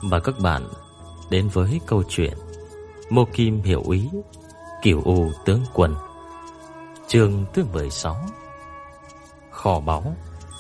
Mời các bạn đến với câu chuyện Mô Kim Hiểu Úy, Cửu U Tướng Quân, chương thứ 16, Kho báu.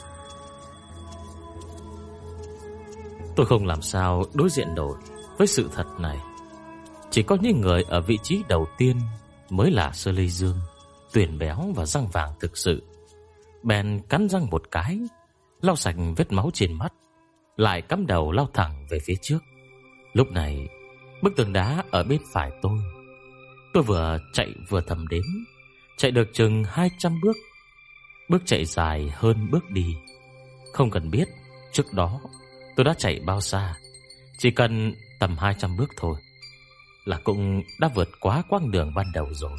Tôi không làm sao đối diện nổi với sự thật này. Chỉ có những người ở vị trí đầu tiên mới là Sơ Lê Dương, Tuyền Béo và Răng Vàng thực sự. Bèn cắn răng một cái, lau sạch vết máu trên mắt, lại cắm đầu lao thẳng về phía trước. Lúc này, bức tường đá ở bên phải tôi vừa chạy vừa thầm đếm, chạy được chừng 200 bước. Bước chạy dài hơn bước đi. Không cần biết trước đó tôi đã chạy bao xa, chỉ cần tầm 200 bước thôi là cũng đã vượt quá quãng đường ban đầu rồi.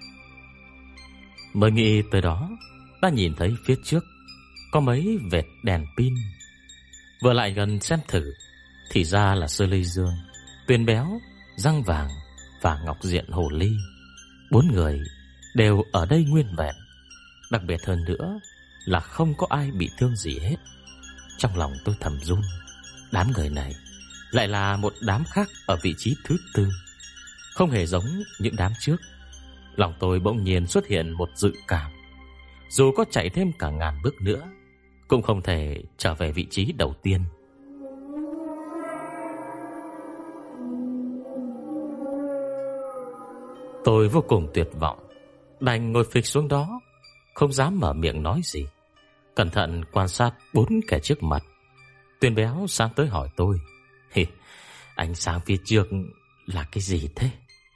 Mới nghĩ tới đó, đã nhìn thấy phía trước có mấy vệt đèn pin. Vừa lại gần xem thử, thì ra là Sơ Lê Dương, Tuyền Béo, Răng Vàng và Ngọc Diện Hồ Ly. 4 người đều ở đây nguyên vẹn. Đặc biệt hơn nữa là không có ai bị thương gì hết. Trong lòng tôi thầm run. Đám người này lại là một đám khác ở vị trí thứ tư, không hề giống những đám trước. Lòng tôi bỗng nhiên xuất hiện một dự cảm. Dù có chạy thêm cả ngàn bước nữa, cũng không thể trở về vị trí đầu tiên. Tôi vô cùng tuyệt vọng, đành ngồi phịch xuống đó, không dám mở miệng nói gì, cẩn thận quan sát 4 kẻ trước mặt. Tuyền Béo sang tới hỏi tôi: Anh sang phía trước là cái gì thế?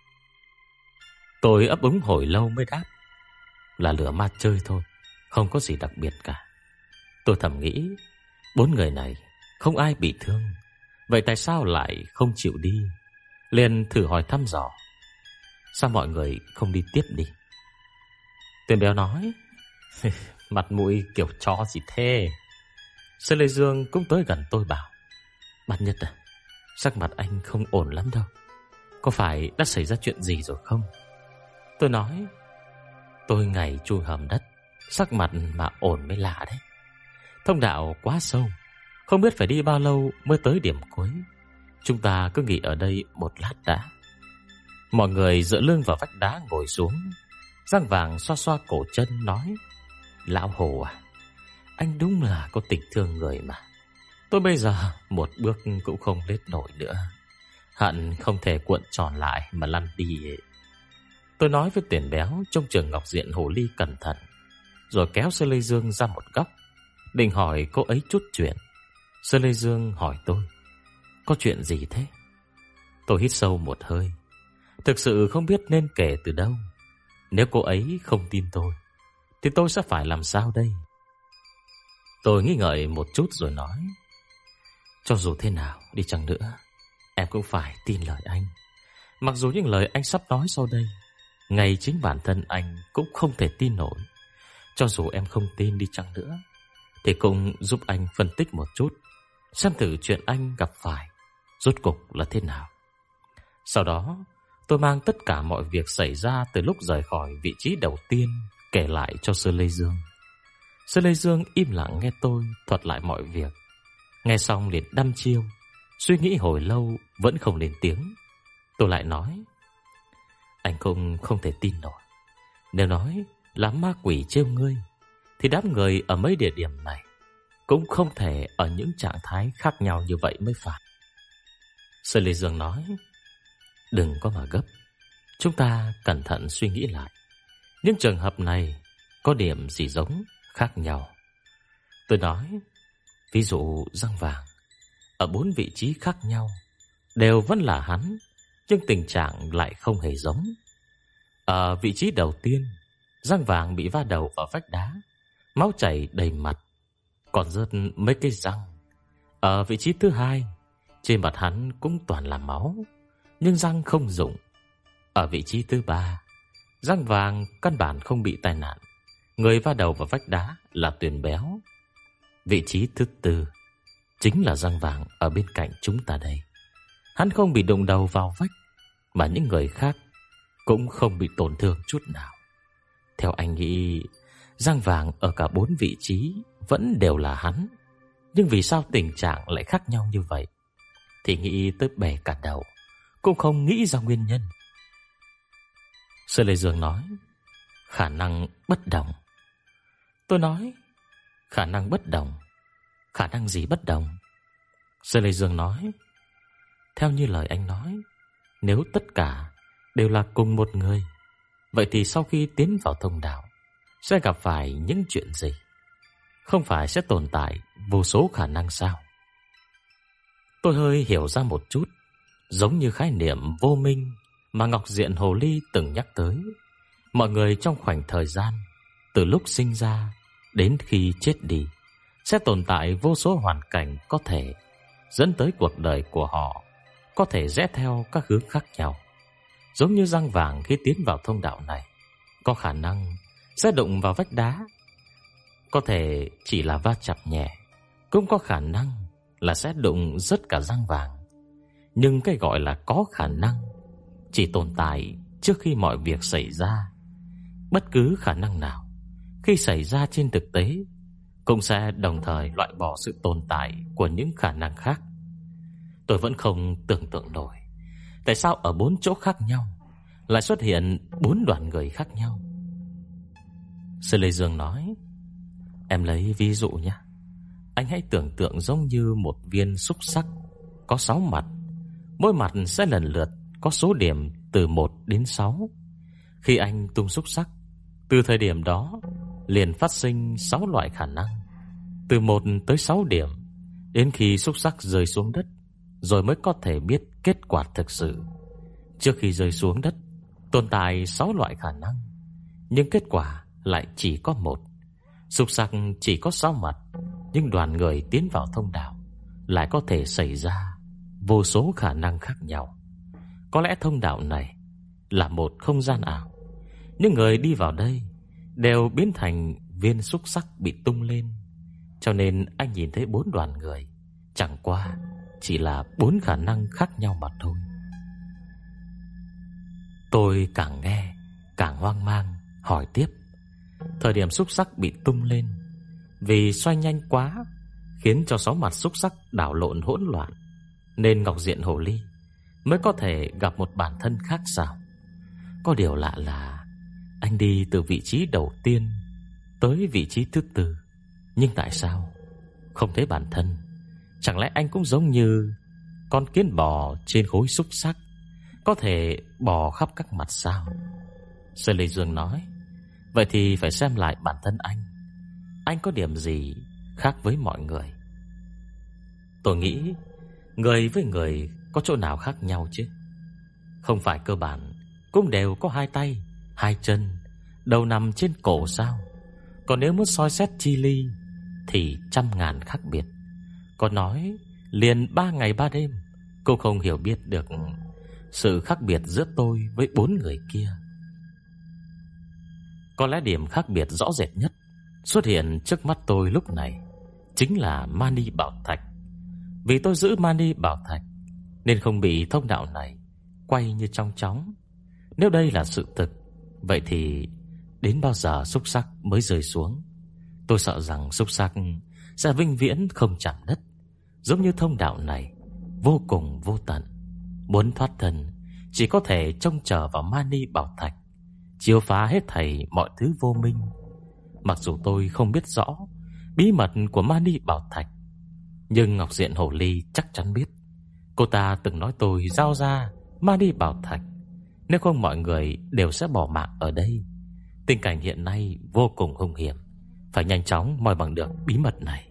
Tôi ấp úng hồi lâu mới đáp: Là lửa ma chơi thôi, không có gì đặc biệt cả. Tôi thầm nghĩ, 4 người này không ai bị thương, vậy tại sao lại không chịu đi? Liền thử hỏi thăm dò: Sao mọi người không đi tiếp đi? Tuyền Béo nói: Mặt mũi kiểu chó gì thế? Sơ Lê Dương cũng tới gần tôi bảo: Bát Nhất à, sắc mặt anh không ổn lắm đâu. Có phải đã xảy ra chuyện gì rồi không? Tôi nói: Tôi ngày chui hầm đất, sắc mặt mà ổn mới lạ đấy. Thông đạo quá sâu, không biết phải đi bao lâu mới tới điểm cuối. Chúng ta cứ nghỉ ở đây một lát đã. Mọi người dựa lưng vào vách đá ngồi xuống. Răng Vàng xoa xoa cổ chân nói: Lão Hồ à, anh đúng là có tình thương người mà. Tôi bây giờ một bước cũng không lết nổi nữa, hận không thể cuộn tròn lại mà lăn đi ấy. Tôi nói với Tuyền Béo trông chừng Ngọc Diện Hồ Ly cẩn thận, rồi kéo Sơ Lê Dương ra một góc, định hỏi cô ấy chút chuyện. Sơ Lê Dương hỏi tôi: Có chuyện gì thế? Tôi hít sâu một hơi, thực sự không biết nên kể từ đâu. Nếu cô ấy không tin tôi, thì tôi sẽ phải làm sao đây? Tôi nghĩ ngợi một chút rồi nói: Cho dù thế nào đi chăng nữa, em cũng phải tin lời anh. Mặc dù những lời anh sắp nói sau đây, ngay chính bản thân anh cũng không thể tin nổi. Cho dù em không tin đi chăng nữa, thì cũng giúp anh phân tích một chút, xem thử chuyện anh gặp phải rốt cục là thế nào. Sau đó tôi mang tất cả mọi việc xảy ra từ lúc rời khỏi vị trí đầu tiên kể lại cho Sơ Lê Dương. Sơ Lê Dương im lặng nghe tôi thuật lại mọi việc. Nghe xong liền đăm chiêu, suy nghĩ hồi lâu vẫn không lên tiếng. Tôi lại nói: Anh cũng không thể tin nổi. Nếu nói là ma quỷ trêu ngươi, thì đám người ở mấy địa điểm này cũng không thể ở những trạng thái khác nhau như vậy mới phải. Sơ Lê Dương nói: Đừng có mà gấp, chúng ta cẩn thận suy nghĩ lại. Những trường hợp này có điểm gì giống khác nhau. Tôi nói: Ví dụ Răng Vàng ở 4 vị trí khác nhau đều vẫn là hắn, nhưng tình trạng lại không hề giống. Ở vị trí đầu tiên, Răng Vàng bị va đầu vào vách đá, máu chảy đầy mặt, còn rớt mấy cái răng. Ở vị trí thứ hai, trên mặt hắn cũng toàn là máu, nhưng răng không dụng. Ở vị trí thứ ba, Răng Vàng căn bản không bị tai nạn, người va đầu vào vách đá là Tuyền Béo. Vị trí thứ tư chính là Răng Vàng ở bên cạnh chúng ta đây. Hắn không bị đụng đầu vào vách, mà những người khác cũng không bị tổn thương chút nào. Theo anh nghĩ, Răng Vàng ở cả 4 vị trí vẫn đều là hắn, nhưng vì sao tình trạng lại khác nhau như vậy? thì nghĩ tới bể cả đầu, cũng không nghĩ ra nguyên nhân. Sư Lê Dương nói: khả năng bất đồng. Tôi nói: khả năng bất đồng? Khả năng gì bất đồng? Sư Lê Dương nói: theo như lời anh nói, nếu tất cả đều là cùng một người, vậy thì sau khi tiến vào thông đạo sẽ gặp phải những chuyện gì? Không phải sẽ tồn tại vô số khả năng sao? Tôi hơi hiểu ra một chút, giống như khái niệm vô minh mà Ngọc Diện Hồ Ly từng nhắc tới. Mọi người trong khoảnh thời gian từ lúc sinh ra đến khi chết đi sẽ tồn tại vô số hoàn cảnh có thể dẫn tới cuộc đời của họ có thể rẽ theo các hướng khác nhau. Giống như răng vàng khi tiến vào thông đạo này, có khả năng sẽ đụng vào vách đá, có thể chỉ là va chạm nhẹ, cũng có khả năng là sẽ đụng rớt cả răng vàng. Nhưng cái gọi là có khả năng chỉ tồn tại trước khi mọi việc xảy ra. Bất cứ khả năng nào khi xảy ra trên thực tế cũng sẽ đồng thời loại bỏ sự tồn tại của những khả năng khác. Tôi vẫn không tưởng tượng nổi tại sao ở 4 chỗ khác nhau lại xuất hiện 4 đoàn người khác nhau. Sư Lê Dương nói: em lấy ví dụ nhé. Anh hãy tưởng tượng giống như một viên xúc xắc có 6 mặt, mỗi mặt sẽ lần lượt có số điểm từ 1 đến 6. Khi anh tung xúc xắc, từ thời điểm đó liền phát sinh 6 loại khả năng, từ 1 tới 6 điểm, đến khi xúc xắc rơi xuống đất rồi mới có thể biết kết quả thực sự. Trước khi rơi xuống đất tồn tại 6 loại khả năng, nhưng kết quả lại chỉ có 1. Xúc xắc chỉ có 6 mặt, nhưng đoàn người tiến vào thông đạo lại có thể xảy ra vô số khả năng khác nhau. Có lẽ thông đạo này là một không gian ảo, những người đi vào đây đều biến thành viên xúc xắc bị tung lên. Cho nên anh nhìn thấy 4 đoàn người chẳng qua chỉ là 4 khả năng khác nhau mà thôi. Tôi càng nghe càng hoang mang, hỏi tiếp: thời điểm xúc xắc bị tung lên, vì xoay nhanh quá khiến cho 6 mặt xúc xắc đảo lộn hỗn loạn, nên Ngọc Diện Hồ Ly mới có thể gặp một bản thân khác sao? Có điều lạ là anh đi từ vị trí đầu tiên tới vị trí thứ 4, nhưng tại sao không thấy bản thân? Chẳng lẽ anh cũng giống như con kiến bò trên khối xúc xắc, có thể bò khắp các mặt sao? Sư Lê Dương nói: vậy thì phải xem lại bản thân anh có điểm gì khác với mọi người? Tôi nghĩ người với người có chỗ nào khác nhau chứ? Không phải cơ bản cũng đều có 2 tay, 2 chân, đầu nằm trên cổ sao? Còn nếu muốn soi xét chi ly thì trăm ngàn khác biệt. Còn nói liền 3 ngày 3 đêm cũng không hiểu biết được sự khác biệt giữa tôi với 4 người kia. Có lẽ điểm khác biệt rõ rệt nhất xuất hiện trước mắt tôi lúc này chính là Mani Bảo Thạch. Vì tôi giữ Mani Bảo Thạch nên không bị thông đạo này quay như trong chóng. Nếu đây là sự thực, vậy thì đến bao giờ xúc xắc mới rơi xuống? Tôi sợ rằng xúc xắc sẽ vĩnh viễn không chạm đất, giống như thông đạo này vô cùng vô tận. Muốn thoát thân chỉ có thể trông chờ vào Mani Bảo Thạch chiếu phá hết thảy mọi thứ vô minh. Mặc dù tôi không biết rõ bí mật của Mani Bảo Thạch, nhưng Ngọc Diện Hồ Ly chắc chắn biết. Cô ta từng nói tôi giao ra Mani Bảo Thạch, nếu không mọi người đều sẽ bỏ mạng ở đây. Tình cảnh hiện nay vô cùng hung hiểm, phải nhanh chóng moi bằng được bí mật này.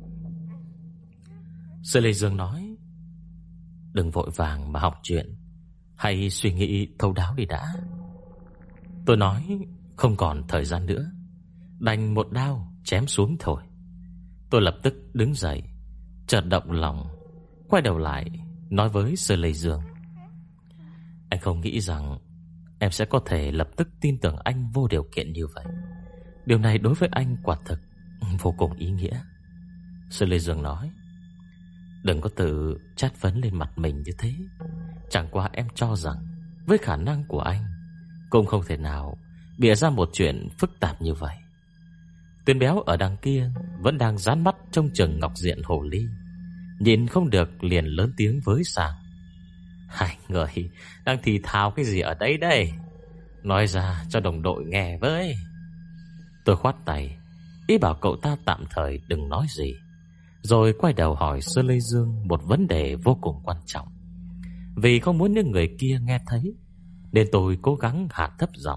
Sư Lê Dương nói: đừng vội vàng mà học chuyện, hãy suy nghĩ thấu đáo đi đã. Tôi nói không còn thời gian nữa, đành một đao chém xuống thôi. Tôi lập tức đứng dậy, chợt động lòng, quay đầu lại nói với Sư Lê Dương: anh không nghĩ rằng em sẽ có thể lập tức tin tưởng anh vô điều kiện như vậy. Điều này đối với anh quả thực vô cùng ý nghĩa. Sư Lê Dương nói: đừng có tự chát phấn lên mặt mình như thế. Chẳng qua em cho rằng với khả năng của anh cũng không thể nào bịa ra một chuyện phức tạp như vậy. Tên béo ở đằng kia vẫn đang dán mắt trông chừng Ngọc Diện Hồ Ly. nhìn không được liền lớn tiếng với sang: "Hai người đang thì thào cái gì ở đây đây? Nói ra cho đồng đội nghe với." Tôi khoát tay, ý bảo cậu ta tạm thời đừng nói gì, rồi quay đầu hỏi Sơ Lê Dương một vấn đề vô cùng quan trọng. Vì không muốn những người kia nghe thấy, nên tôi cố gắng hạ thấp giọng: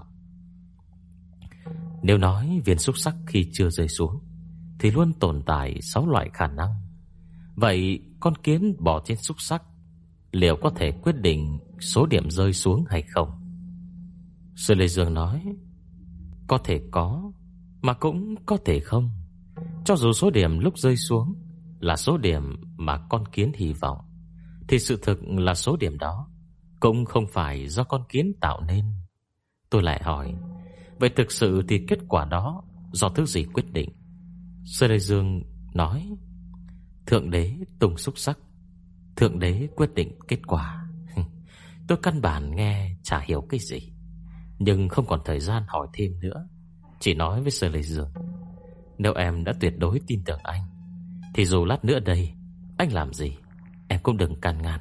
"Nếu nói viên xúc xắc khi chưa rơi xuống thì luôn tồn tại 6 loại khả năng. Vậy con kiến bò trên xúc xắc liệu có thể quyết định số điểm rơi xuống hay không?" Sư Lê Dương nói: "Có thể có, mà cũng có thể không. Cho dù số điểm lúc rơi xuống là số điểm mà con kiến hy vọng, thì sự thực là số điểm đó cũng không phải do con kiến tạo nên." Tôi lại hỏi: "Vậy thực sự thì kết quả đó do thứ gì quyết định?" Sư Lê Dương nói: "Thượng đế tung xúc sắc, thượng đế quyết định kết quả." Tôi căn bản nghe chả hiểu cái gì, nhưng không còn thời gian hỏi thêm nữa, chỉ nói với Sơ Lê Dương: "Nếu em đã tuyệt đối tin tưởng anh, thì dù lát nữa đây anh làm gì, em cũng đừng can ngăn."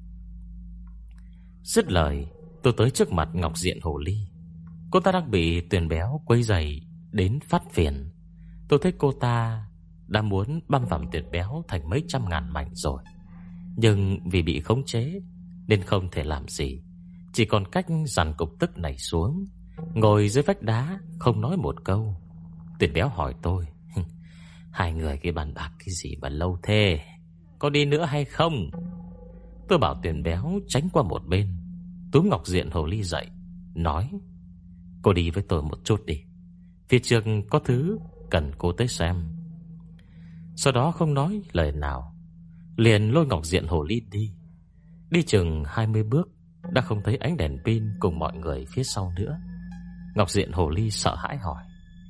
Dứt lời, tôi tới trước mặt Ngọc Diện Hồ Ly. Cô ta đang bị Tuyền Béo quấy rầy đến phát phiền. Tôi thấy cô ta đã muốn băm vằm Tuyền Béo thành mấy trăm ngàn mảnh rồi, nhưng vì bị khống chế nên không thể làm gì, chỉ còn cách dằn cục tức này xuống, ngồi dưới vách đá không nói một câu. Tuyền Béo hỏi tôi: "Hai người kia bàn bạc cái gì mà lâu thế? Có đi nữa hay không?" Tôi bảo Tuyền Béo tránh qua một bên, túm Ngọc Diện Hồ Ly dậy, nói: "Cô đi với tôi một chút đi, phía trước có thứ cần cô tới xem." Sau đó không nói lời nào, liền lôi Ngọc Diện Hồ Ly đi. Đi chừng 20 bước đã không thấy ánh đèn pin cùng mọi người phía sau nữa. Ngọc Diện Hồ Ly sợ hãi hỏi: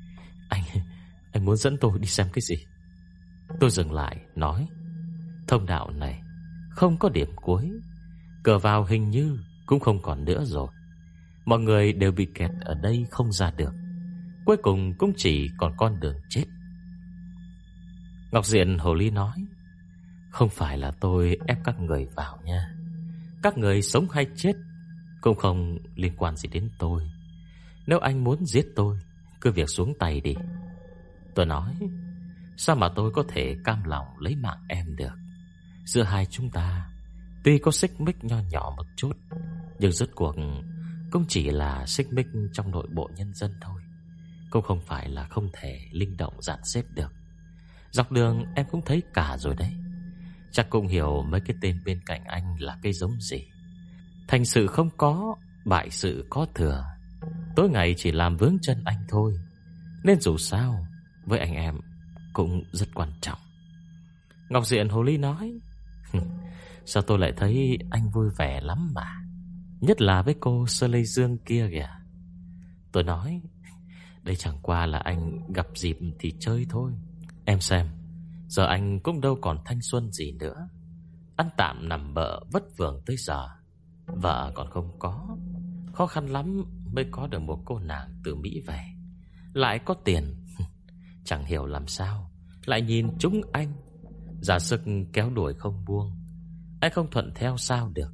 Anh muốn dẫn tôi đi xem cái gì?" Tôi dừng lại nói: "Thông đạo này không có điểm cuối, cửa vào hình như cũng không còn nữa rồi. Mọi người đều bị kẹt ở đây không ra được, cuối cùng cũng chỉ còn con đường chết." Ngọc Diện Hồ Ly nói: "Không phải là tôi ép các người vào nha. Các người sống hay chết cũng không liên quan gì đến tôi. Nếu anh muốn giết tôi, cứ việc xuống tay đi." Tôi nói: "Sao mà tôi có thể cam lòng lấy mạng em được? Giữa hai chúng ta tuy có xích mích nho nhỏ một chút, nhưng rốt cuộc cũng chỉ là xích mích trong nội bộ nhân dân thôi, cũng không phải là không thể linh động dàn xếp được. Dọc đường em cũng thấy cả rồi đấy. Chắc cũng hiểu mấy cái tên bên cạnh anh là cái giống gì. Thành sự không có, bại sự có thừa. Tối ngày chỉ làm vướng chân anh thôi, nên dù sao với anh em cũng rất quan trọng." Ngọc Diện Hồ Ly nói: "Sao tôi lại thấy anh vui vẻ lắm mà, nhất là với cô Sơ Lê Dương kia kìa." Tôi nói: "Đây chẳng qua là anh gặp dịp thì chơi thôi. Em xem, giờ anh cũng đâu còn thanh xuân gì nữa, ăn tạm nằm bợ vất vưởng tới giờ, vợ còn không có, khó khăn lắm mới có được một cô nàng từ Mỹ về, lại có tiền. Chẳng hiểu làm sao lại nhìn chúng anh, ra sức kéo đuổi không buông. Anh không thuận theo sao được.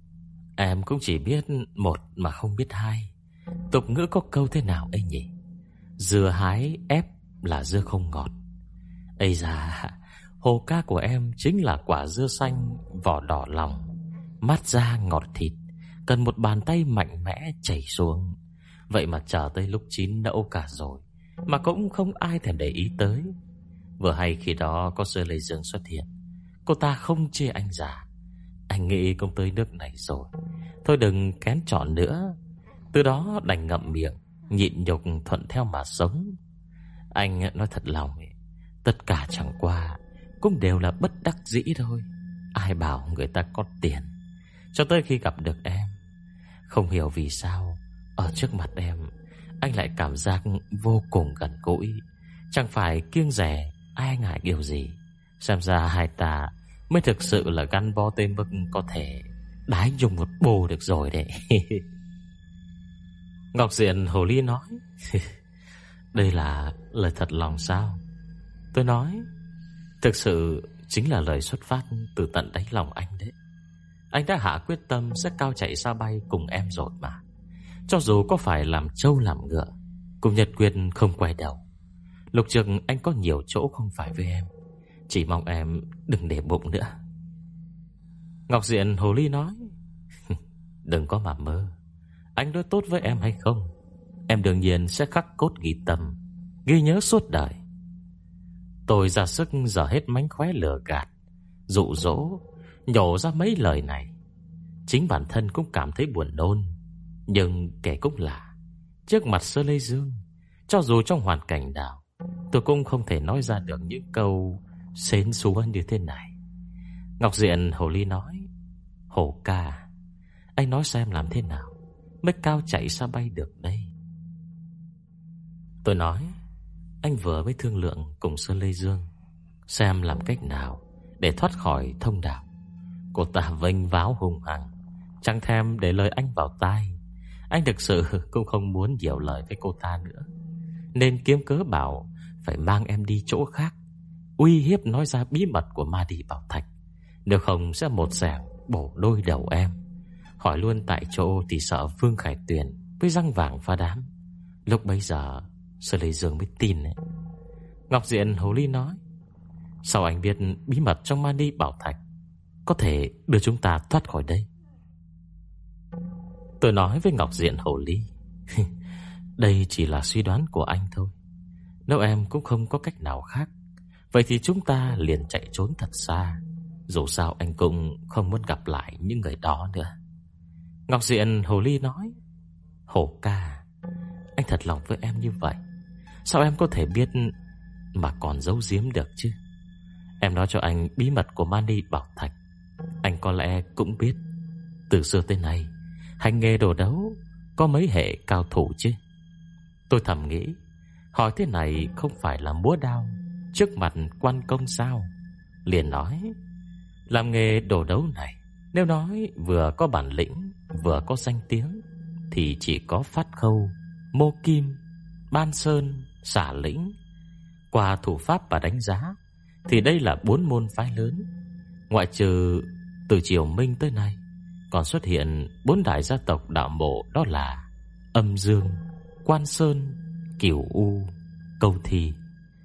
Em cũng chỉ biết một mà không biết hai. Tục ngữ có câu thế nào ấy nhỉ? Dưa hái ép là dưa không ngọt. Ây da, hồ ca của em chính là quả dưa xanh, vỏ đỏ lòng, mát da ngọt thịt, cần một bàn tay mạnh mẽ chảy xuống. Vậy mà chờ tới lúc chín nẫu cả rồi, mà cũng không ai thèm để ý tới. Vừa hay khi đó có Sơ Lê Dương xuất hiện, cô ta không chê anh già. Anh nghĩ cũng tới nước này rồi, thôi đừng kén chọn nữa. Từ đó đành ngậm miệng, nhịn nhục thuận theo mà sống. Anh nói thật lòng, tất cả chẳng qua cũng đều là bất đắc dĩ thôi. Ai bảo người ta có tiền. Cho tới khi gặp được em, không hiểu vì sao ở trước mặt em, anh lại cảm giác vô cùng gần gũi, chẳng phải kiêng dè ai ngại điều gì. Xem ra hai ta mới thực sự là gắn bó tới mức có thể đái dùng một bồ được rồi đấy. Ngọc Diện Hồ Ly nói: "Đây là lời thật lòng sao?" Tôi nói: "Thực sự chính là lời xuất phát từ tận đáy lòng anh đấy. Anh đã hạ quyết tâm sẽ cao chạy xa bay cùng em rồi mà. Cho dù có phải làm trâu làm ngựa, cùng Nhật Quyên không quay đầu. Lục Trực anh có nhiều chỗ không phải với em, chỉ mong em đừng để bụng nữa. Ngọc Diện hồ ly nói: Đừng có mà mơ. Anh đối tốt với em hay không, em đương nhiên sẽ khắc cốt ghi tâm, ghi nhớ suốt đời. Tôi ra sức dở hết mánh khóe lừa gạt, dụ dỗ, nhổ ra mấy lời này. Chính bản thân cũng cảm thấy buồn nôn. Nhưng kể cũng là trước mặt Sơ Lê Dương, cho dù trong hoàn cảnh nào, tôi cũng không thể nói ra được những câu xến xúa như thế này. Ngọc Diện hồ ly nói: Hổ ca, anh nói xem làm thế nào mới cao chạy xa bay được đây? Tôi nói: Anh vừa mới thương lượng cùng Sơ Lê Dương, xem làm cách nào để thoát khỏi thông đạo. Cô ta vênh váo hung hăng, chẳng thèm để lời anh vào tai. Anh thực sự cũng không muốn nhiều lời với cô ta nữa, nên kiếm cớ bảo phải mang em đi chỗ khác, uy hiếp nói ra bí mật của Ma Đi Bảo Thạch, nếu không sẽ một xẻng bổ đôi đầu em. Hỏi luôn tại chỗ thì sợ Phương Khải Tuyền với răng vàng phá đám. Lúc bấy giờ Sơ Lê Dương mới tin ấy. Ngọc Diện hồ ly nói: Sao anh biết bí mật trong Ma Đi Bảo Thạch có thể đưa chúng ta thoát khỏi đây? Tôi nói với Ngọc Diện hồ ly: Đây chỉ là suy đoán của anh thôi. Nếu em cũng không có cách nào khác, vậy thì chúng ta liền chạy trốn thật xa. Dù sao anh cũng không muốn gặp lại những người đó nữa. Ngọc Diện hồ ly nói: Hổ ca, anh thật lòng với em như vậy, sao em có thể biết mà còn giấu giếm được chứ? Em nói cho anh bí mật của Mani Bảo Thạch, anh có lẽ cũng biết. Từ xưa tới nay, hành nghề đồ đấu có mấy hệ cao thủ chứ? Tôi thầm nghĩ, hỏi thế này không phải là múa đao trước mặt quan công sao? Liền nói: Làm nghề đồ đấu này, nếu nói vừa có bản lĩnh vừa có danh tiếng thì chỉ có Phát Khâu, Mô Kim, Ban Sơn, Xả Lĩnh. Qua thủ pháp và đánh giá thì đây là 4 môn phái lớn. Ngoại trừ từ triều Minh tới nay còn xuất hiện 4 đại gia tộc đạo mộ, đó là Âm Dương, Quan Sơn, Cửu U, Câu Thi.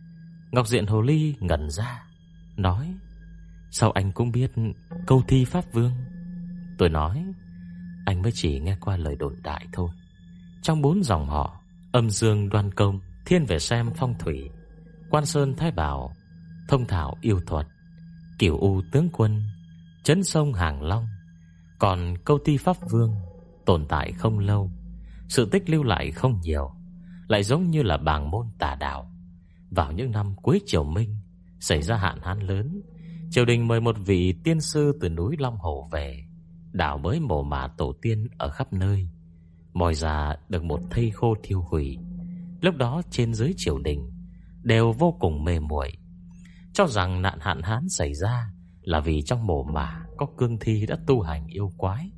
Ngọc Diện hồ ly ngẩn ra, nói: Sao anh cũng biết Câu Thi Pháp Vương? Tôi nói: Anh mới chỉ nghe qua lời đồn đại thôi. Trong 4 dòng họ, Âm Dương Đoan Công thiên về xem phong thủy, Quan Sơn Thái Bảo thông thạo yêu thuật, Cửu U tướng quân trấn sông Hàng Long. Còn Câu Thi Pháp Vương tồn tại không lâu, sự tích lưu lại không nhiều, lại giống như là bàng môn tà đạo. Vào những năm cuối triều Minh xảy ra hạn hán lớn, triều đình mời một vị tiên sư từ núi Long Hồ về, đào bới mồ mả tổ tiên ở khắp nơi, moi ra được một thây khô thiêu hủy. Lúc đó trên dưới triều đình đều vô cùng mê muội, cho rằng nạn hạn hán xảy ra là vì trong mồ mả có cương thi đã tu hành yêu quái,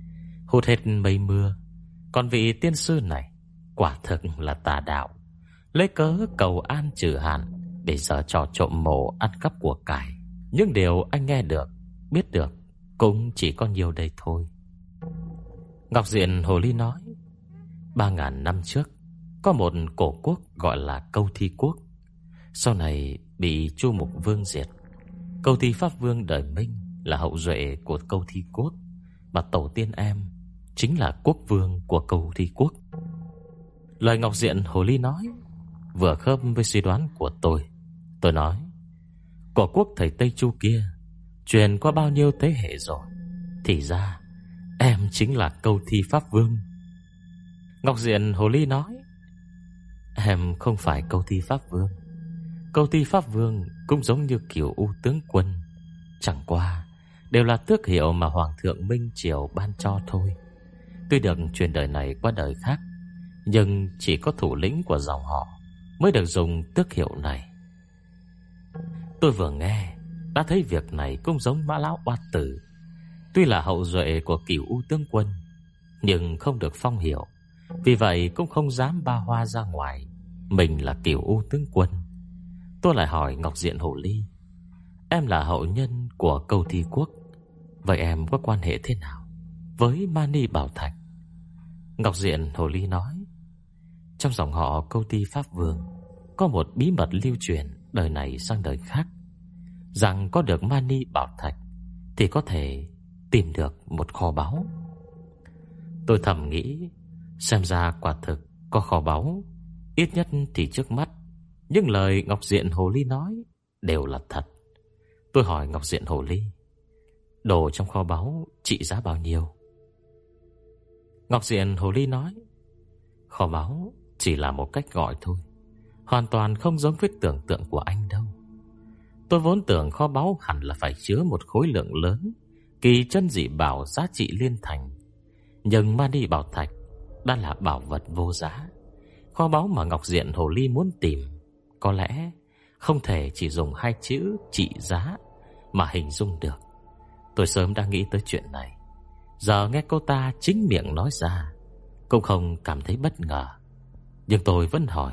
hút hết mây mưa. Còn vị tiên sư này quả thực là tà đạo, lấy cớ cầu an trừ hạn để giở trò trộm mộ ăn cắp của cải. Nhưng điều anh nghe được, biết được cũng chỉ có nhiều đây thôi. Ngọc Diện hồ ly nói: 3.000 năm trước có một cổ quốc gọi là Câu Thi Quốc, sau này bị Chu Mục Vương diệt. Câu Thi Pháp Vương đời Minh là hậu duệ của Câu Thi Quốc, mà tổ tiên em chính là quốc vương của Câu Thi Quốc. Lời Ngọc Diện hồ ly nói vừa khớp với suy đoán của tôi. Tôi nói: Cổ quốc thời Tây Chu kia truyền qua bao nhiêu thế hệ rồi, thì ra em chính là Câu Thi Pháp Vương. Ngọc Diện hồ ly nói: Em không phải Câu Thi Pháp Vương. Câu Thi Pháp Vương cũng giống như Cửu U tướng quân, chẳng qua đều là tước hiệu mà Hoàng thượng Minh Triều ban cho thôi. Tuy được truyền đời này qua đời khác, nhưng chỉ có thủ lĩnh của dòng họ mới được dùng tước hiệu này. Tôi vừa nghe đã thấy việc này cũng giống Mã Lão Oát Tử. Tuy là hậu duệ của Cửu U tướng quân, nhưng không được phong hiệu, vì vậy cũng không dám ba hoa ra ngoài mình là Cửu U tướng quân. Tôi lại hỏi Ngọc Diện hồ ly: Em là hậu nhân của Câu Thi Quốc. Vậy em có quan hệ thế nào với Mani Bảo Thạch? Ngọc Diện Hồ Ly nói: trong dòng họ Câu Thi Pháp Vương có một bí mật lưu truyền đời này sang đời khác, rằng có được Mani Bảo Thạch thì có thể tìm được một kho báu. Tôi thầm nghĩ, xem ra quả thực có kho báu. Ít nhất thì trước mắt những lời Ngọc Diện Hồ Ly nói đều là thật. Tôi hỏi Ngọc Diện Hồ Ly: đồ trong kho báu trị giá bao nhiêu? Ngọc Diện Hồ Ly nói: kho báu chỉ là một cách gọi thôi, hoàn toàn không giống với tưởng tượng của anh đâu. Tôi vốn tưởng kho báu hẳn là phải chứa một khối lượng lớn kỳ chân dị bảo giá trị liên thành. Nhưng Mani Bảo Thạch đã là bảo vật vô giá. Kho báu mà Ngọc Diện Hồ Ly muốn tìm có lẽ không thể chỉ dùng hai chữ trị giá mà hình dung được. Tôi sớm đã nghĩ tới chuyện này, giờ nghe cô ta chính miệng nói ra cũng không cảm thấy bất ngờ. Nhưng tôi vẫn hỏi: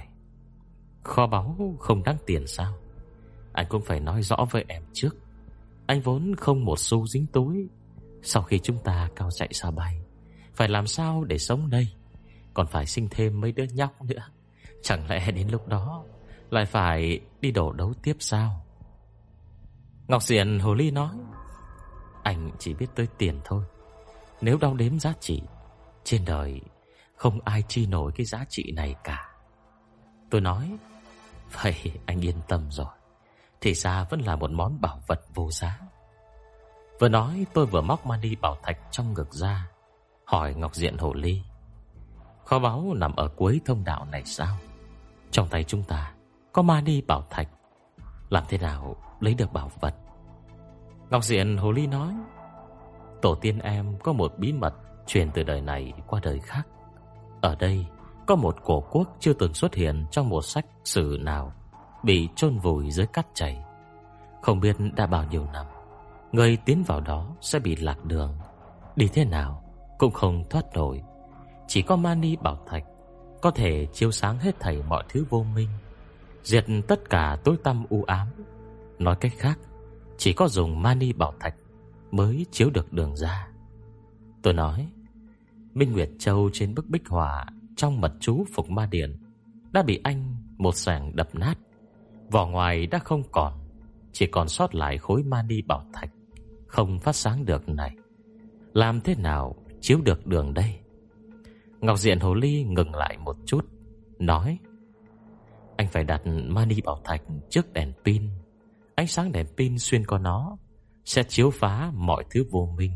kho báu không đáng tiền sao? Anh cũng phải nói rõ với em trước. Anh vốn không một xu dính túi. Sau khi chúng ta cao chạy xa bay, phải làm sao để sống đây? Còn phải sinh thêm mấy đứa nhóc nữa. Chẳng lẽ đến lúc đó lại phải đi đổ đấu tiếp sao? Ngọc Diện Hồ Ly nói: anh chỉ biết tới tiền thôi. Nếu đong đếm giá trị, trên đời không ai chi nổi cái giá trị này cả. Tôi nói: vậy anh yên tâm rồi, thì ra vẫn là một món bảo vật vô giá. Vừa nói tôi vừa móc Mani Bảo Thạch trong ngực ra, hỏi Ngọc Diện Hồ Ly: kho báu nằm ở cuối thông đạo này sao? Trong tay chúng ta có Mani Bảo Thạch, làm thế nào lấy được bảo vật? Ngọc Diện Hồ Ly nói: tổ tiên em có một bí mật truyền từ đời này qua đời khác. Ở đây có một cổ quốc chưa từng xuất hiện trong một sách sử nào, bị chôn vùi dưới cát chảy. Không biết đã bao nhiêu năm, người tiến vào đó sẽ bị lạc đường, đi thế nào cũng không thoát nổi. Chỉ có Mani Bảo Thạch có thể chiếu sáng hết thảy mọi thứ vô minh, diệt tất cả tối tăm u ám. Nói cách khác, chỉ có dùng Mani Bảo Thạch mới chiếu được đường ra. Tôi nói: Minh Nguyệt Châu trên bức bích họa trong mật chú Phục Ma Điện đã bị anh một xẻng đập nát. Vỏ ngoài đã không còn, chỉ còn sót lại khối Mani Bảo Thạch không phát sáng được này. Làm thế nào chiếu được đường đây? Ngọc Diện Hồ Ly ngừng lại một chút, nói: anh phải đặt Mani Bảo Thạch trước đèn pin. Ánh sáng đèn pin xuyên qua nó sẽ chiếu phá mọi thứ vô minh.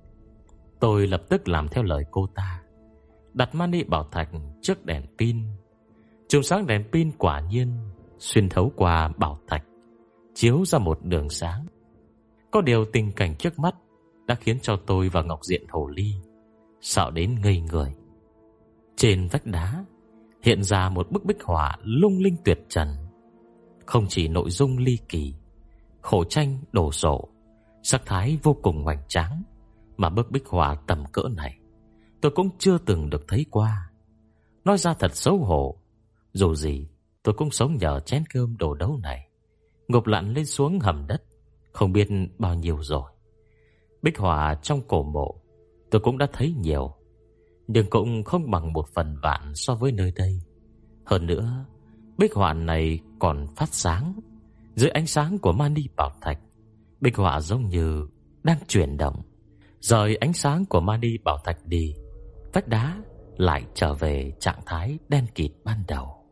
Tôi lập tức làm theo lời cô ta, đặt Mani Bảo Thạch trước đèn pin. Chùm sáng đèn pin quả nhiên xuyên thấu qua bảo thạch, chiếu ra một đường sáng. Có điều tình cảnh trước mắt đã khiến cho tôi và Ngọc Diện Hồ Ly sợ đến ngây người. Trên vách đá hiện ra một bức bích họa lung linh tuyệt trần. Không chỉ nội dung ly kỳ, khổ tranh đồ sộ, sắc thái vô cùng hoành tráng, mà bức bích họa tầm cỡ này tôi cũng chưa từng được thấy qua. Nói ra thật xấu hổ, dù gì tôi cũng sống nhờ chén cơm đồ đấu này, ngục lặn lên xuống hầm đất không biết bao nhiêu rồi. Bích họa trong cổ mộ tôi cũng đã thấy nhiều, nhưng cũng không bằng 1/1000 so với nơi đây. Hơn nữa, bích họa này còn phát sáng. Dưới ánh sáng của Mani Bảo Thạch, bích họa giống như đang chuyển động. Rời ánh sáng của Mani Bảo Thạch đi, vách đá lại trở về trạng thái đen kịt ban đầu.